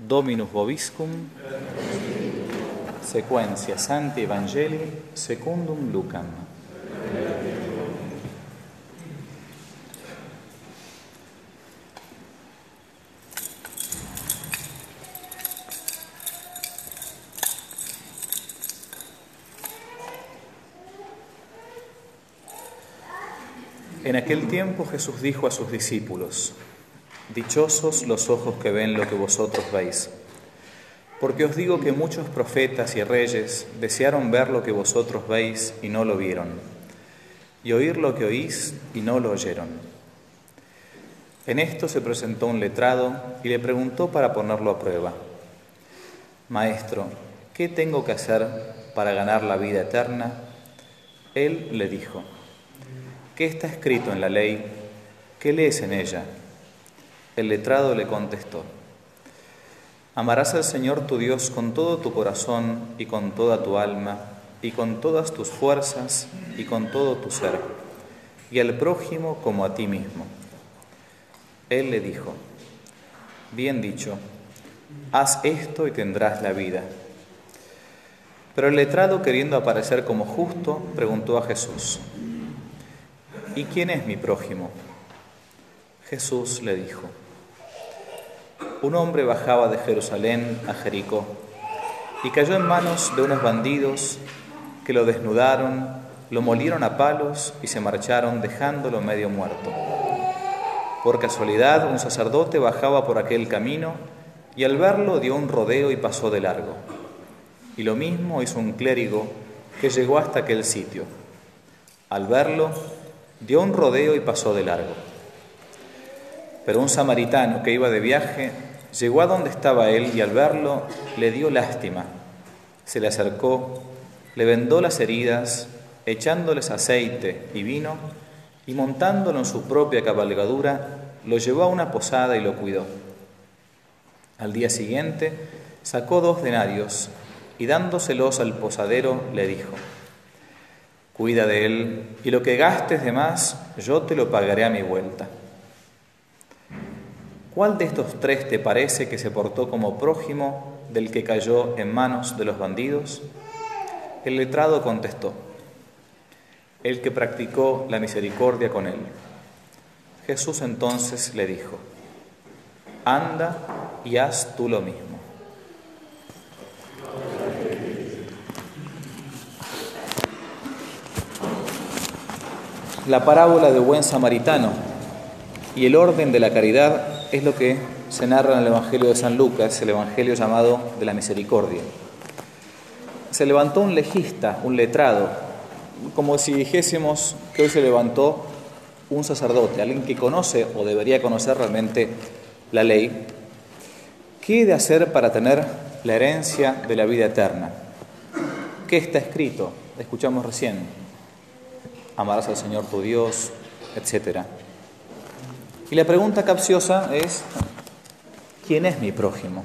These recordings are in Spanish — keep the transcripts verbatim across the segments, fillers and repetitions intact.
Dominus vobiscum, sequentia Sancti Evangelii secundum Lucam. En aquel tiempo Jesús dijo a sus discípulos: dichosos los ojos que ven lo que vosotros veis, porque os digo que muchos profetas y reyes desearon ver lo que vosotros veis y no lo vieron, y oír lo que oís y no lo oyeron. En esto se presentó un letrado y le preguntó para ponerlo a prueba: Maestro, ¿qué tengo que hacer para ganar la vida eterna? Él le dijo: ¿qué está escrito en la ley? ¿Qué lees en ella? El letrado le contestó: amarás al Señor tu Dios con todo tu corazón y con toda tu alma y con todas tus fuerzas y con todo tu ser, y al prójimo como a ti mismo. Él le dijo: bien dicho, haz esto y tendrás la vida. Pero el letrado, queriendo aparecer como justo, preguntó a Jesús: ¿y quién es mi prójimo? Jesús le dijo: un hombre bajaba de Jerusalén a Jericó y cayó en manos de unos bandidos que lo desnudaron, lo molieron a palos y se marcharon dejándolo medio muerto. Por casualidad, un sacerdote bajaba por aquel camino y al verlo dio un rodeo y pasó de largo. Y lo mismo hizo un clérigo que llegó hasta aquel sitio. Al verlo, dio un rodeo y pasó de largo. Pero un samaritano que iba de viaje llegó a donde estaba él y al verlo le dio lástima. Se le acercó, le vendó las heridas, echándoles aceite y vino, y montándolo en su propia cabalgadura, lo llevó a una posada y lo cuidó. Al día siguiente sacó dos denarios y dándoselos al posadero le dijo: cuida de él, y lo que gastes de más, yo te lo pagaré a mi vuelta. ¿Cuál de estos tres te parece que se portó como prójimo del que cayó en manos de los bandidos? El letrado contestó: el que practicó la misericordia con él. Jesús entonces le dijo: anda y haz tú lo mismo. La parábola del buen samaritano y el orden de la caridad es lo que se narra en el Evangelio de San Lucas, el Evangelio llamado de la misericordia. Se levantó un legista, un letrado, como si dijésemos que hoy se levantó un sacerdote, alguien que conoce o debería conocer realmente la ley. ¿Qué he de hacer para tener la herencia de la vida eterna? ¿Qué está escrito? Escuchamos recién: amarás al Señor tu Dios, etcétera. Y la pregunta capciosa es: ¿quién es mi prójimo?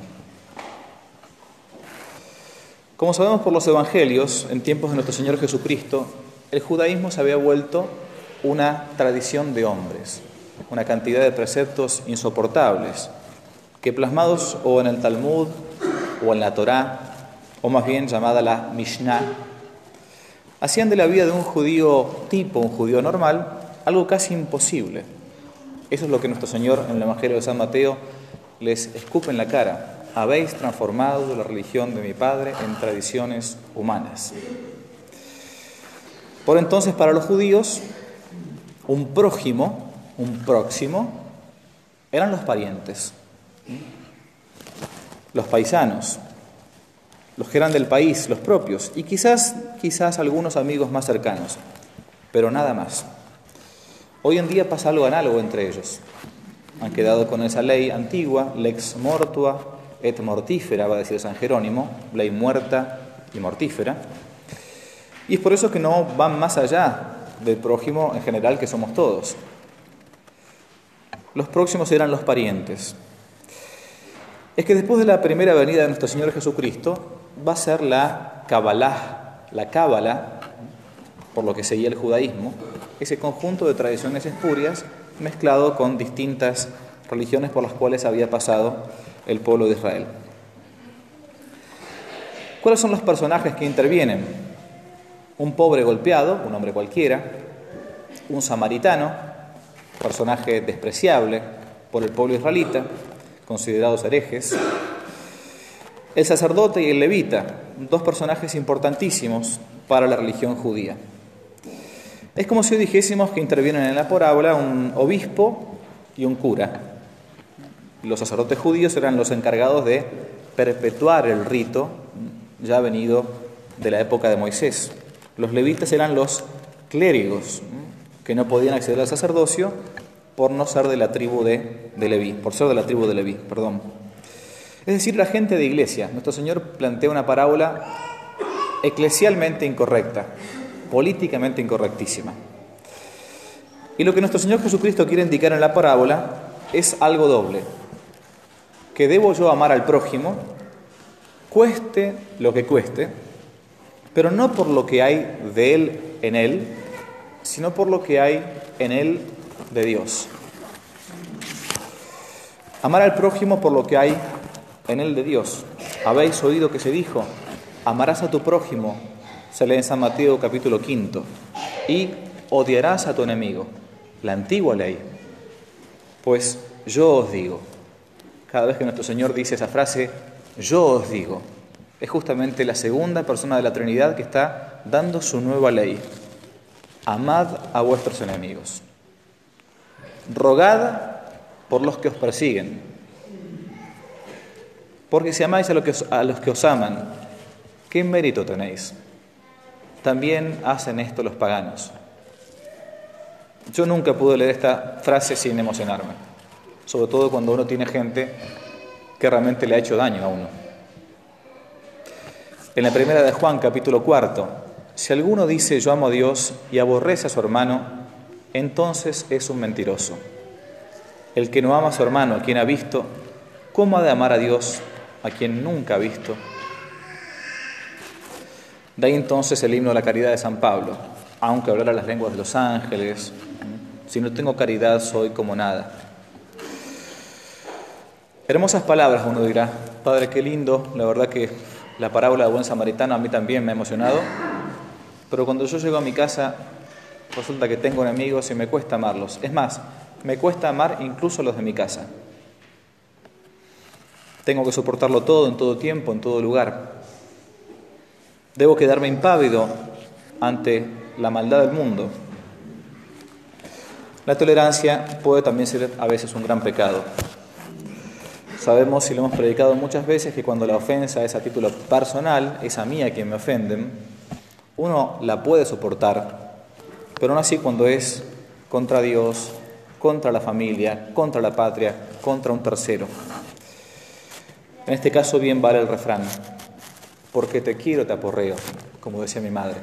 Como sabemos por los evangelios, en tiempos de nuestro Señor Jesucristo, el judaísmo se había vuelto una tradición de hombres, una cantidad de preceptos insoportables, que plasmados o en el Talmud o en la Torá, o más bien llamada la Mishnah, hacían de la vida de un judío tipo, un judío normal, algo casi imposible. Eso es lo que nuestro Señor en el Evangelio de San Mateo les escupe en la cara: habéis transformado la religión de mi Padre en tradiciones humanas. Por entonces, para los judíos, un prójimo, un próximo, eran los parientes, los paisanos, los que eran del país, los propios, y quizás, quizás algunos amigos más cercanos, pero nada más. Hoy en día pasa algo análogo entre ellos. Han quedado con esa ley antigua, lex mortua et mortífera, va a decir San Jerónimo, ley muerta y mortífera. Y es por eso que no van más allá del prójimo en general, que somos todos. Los próximos eran los parientes. Es que después de la primera venida de nuestro Señor Jesucristo va a ser la Kabbalah, la Cábala, por lo que seguía el judaísmo, ese conjunto de tradiciones espurias mezclado con distintas religiones por las cuales había pasado el pueblo de Israel. ¿Cuáles son los personajes que intervienen? Un pobre golpeado, un hombre cualquiera, un samaritano, personaje despreciable por el pueblo israelita, considerados herejes, el sacerdote y el levita, dos personajes importantísimos para la religión judía. Es como si hoy dijésemos que intervienen en la parábola un obispo y un cura. Los sacerdotes judíos eran los encargados de perpetuar el rito ya venido de la época de Moisés. Los levitas eran los clérigos que no podían acceder al sacerdocio por no ser de la tribu de, de Leví, por ser de la tribu de Leví, perdón. Es decir, la gente de iglesia. Nuestro Señor plantea una parábola eclesialmente incorrecta, políticamente incorrectísima. Y lo que nuestro Señor Jesucristo quiere indicar en la parábola es algo doble, que debo yo amar al prójimo, cueste lo que cueste, pero no por lo que hay de él en él, sino por lo que hay en él de Dios. Amar al prójimo por lo que hay en él de Dios. Habéis oído que se dijo, amarás a tu prójimo, se lee en San Mateo capítulo quinto, y odiarás a tu enemigo, la antigua ley. Pues yo os digo, cada vez que nuestro Señor dice esa frase, yo os digo, es justamente la segunda persona de la Trinidad que está dando su nueva ley. Amad a vuestros enemigos. Rogad por los que os persiguen. Porque si amáis a los que os, a los que os aman, ¿qué mérito tenéis? También hacen esto los paganos. Yo nunca pude leer esta frase sin emocionarme, sobre todo cuando uno tiene gente que realmente le ha hecho daño a uno. En la primera de Juan, capítulo cuarto, si alguno dice yo amo a Dios y aborrece a su hermano, entonces es un mentiroso. El que no ama a su hermano, a quien ha visto, ¿cómo ha de amar a Dios, a quien nunca ha visto? De ahí entonces el himno de la caridad de San Pablo. Aunque hablara las lenguas de los ángeles, si no tengo caridad soy como nada. Hermosas palabras, uno dirá. Padre, qué lindo. La verdad que la parábola del buen samaritano a mí también me ha emocionado. Pero cuando yo llego a mi casa, resulta que tengo enemigos y me cuesta amarlos. Es más, me cuesta amar incluso a los de mi casa. Tengo que soportarlo todo, en todo tiempo, en todo lugar. Debo quedarme impávido ante la maldad del mundo. La tolerancia puede también ser a veces un gran pecado. Sabemos, y lo hemos predicado muchas veces, que cuando la ofensa es a título personal, es a mí a quien me ofenden, uno la puede soportar, pero no así cuando es contra Dios, contra la familia, contra la patria, contra un tercero. En este caso bien vale el refrán, porque te quiero te aporreo, como decía mi madre.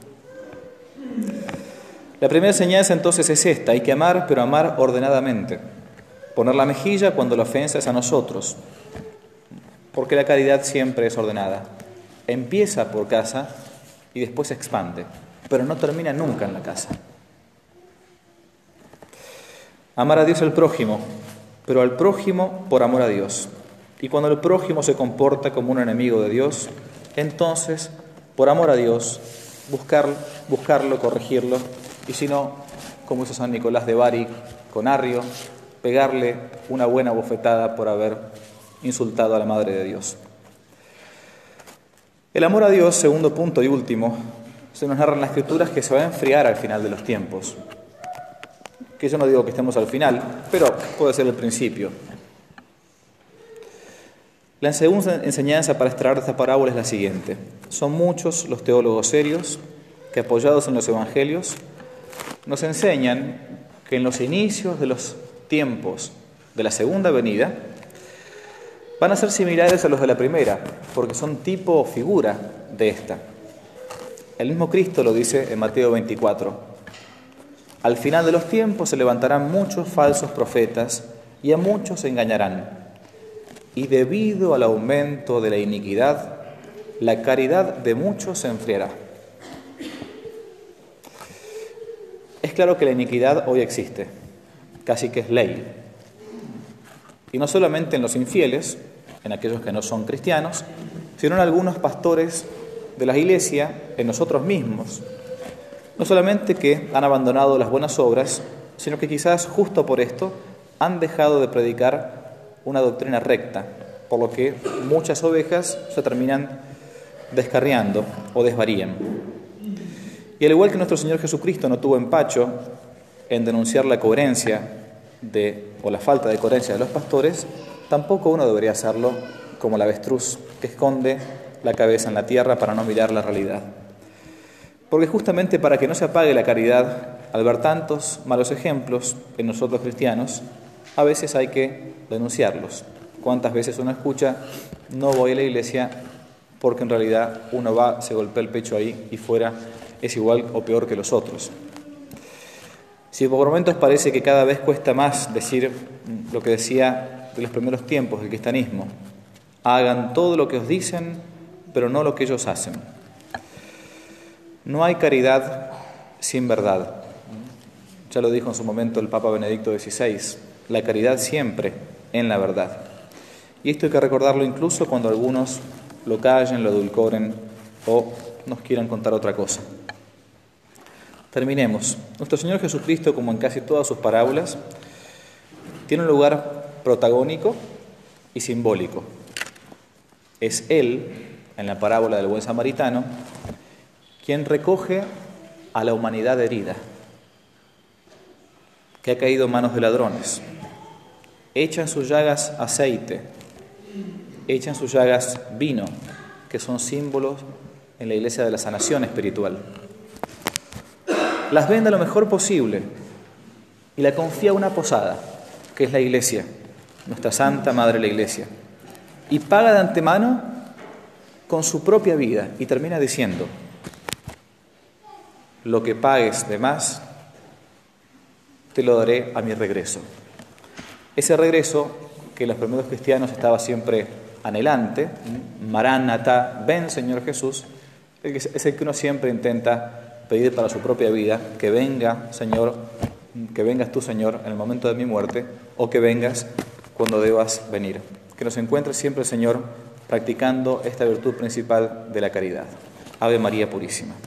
La primera enseñanza entonces es esta: hay que amar, pero amar ordenadamente. Poner la mejilla cuando la ofensa es a nosotros, porque la caridad siempre es ordenada. Empieza por casa y después se expande, pero no termina nunca en la casa. Amar a Dios al prójimo, pero al prójimo por amor a Dios. Y cuando el prójimo se comporta como un enemigo de Dios, entonces, por amor a Dios, buscar, buscarlo, corregirlo, y si no, como hizo San Nicolás de Bari con Arrio, pegarle una buena bofetada por haber insultado a la Madre de Dios. El amor a Dios, segundo punto y último, se nos narra en las Escrituras que se va a enfriar al final de los tiempos. Que yo no digo que estemos al final, pero puede ser el principio. La segunda enseñanza para extraer de esta parábola es la siguiente. Son muchos los teólogos serios que, apoyados en los evangelios, nos enseñan que en los inicios de los tiempos de la segunda venida van a ser similares a los de la primera, porque son tipo o figura de esta. El mismo Cristo lo dice en Mateo veinticuatro. Al final de los tiempos se levantarán muchos falsos profetas y a muchos se engañarán. Y debido al aumento de la iniquidad, la caridad de muchos se enfriará. Es claro que la iniquidad hoy existe, casi que es ley. Y no solamente en los infieles, en aquellos que no son cristianos, sino en algunos pastores de la Iglesia, en nosotros mismos. No solamente que han abandonado las buenas obras, sino que quizás justo por esto han dejado de predicar una doctrina recta, por lo que muchas ovejas se terminan descarriando o desvarían. Y al igual que nuestro Señor Jesucristo no tuvo empacho en denunciar la coherencia de, o la falta de coherencia de los pastores, tampoco uno debería hacerlo como el avestruz que esconde la cabeza en la tierra para no mirar la realidad. Porque justamente para que no se apague la caridad, al ver tantos malos ejemplos en nosotros cristianos, a veces hay que denunciarlos. ¿Cuántas veces uno escucha, no voy a la iglesia porque en realidad uno va, se golpea el pecho ahí y fuera es igual o peor que los otros? Si por momentos parece que cada vez cuesta más decir lo que decía de los primeros tiempos del cristianismo, hagan todo lo que os dicen, pero no lo que ellos hacen. No hay caridad sin verdad. Ya lo dijo en su momento el Papa Benedicto dieciséis, la caridad siempre en la verdad. Y esto hay que recordarlo incluso cuando algunos lo callen, lo edulcoren o nos quieran contar otra cosa. Terminemos. Nuestro Señor Jesucristo, como en casi todas sus parábolas, tiene un lugar protagónico y simbólico. Es Él, en la parábola del buen samaritano, quien recoge a la humanidad herida, que ha caído en manos de ladrones. Echa en sus llagas aceite, echa en sus llagas vino, que son símbolos en la iglesia de la sanación espiritual. Las vende lo mejor posible y la confía a una posada, que es la iglesia, nuestra Santa Madre la Iglesia, y paga de antemano con su propia vida y termina diciendo, lo que pagues de más, te lo daré a mi regreso. Ese regreso que los primeros cristianos estaba siempre anhelante, Maránata, ven Señor Jesús, es el que uno siempre intenta pedir para su propia vida, que venga Señor, que vengas tú Señor en el momento de mi muerte, o que vengas cuando debas venir. Que nos encuentre siempre Señor practicando esta virtud principal de la caridad. Ave María Purísima.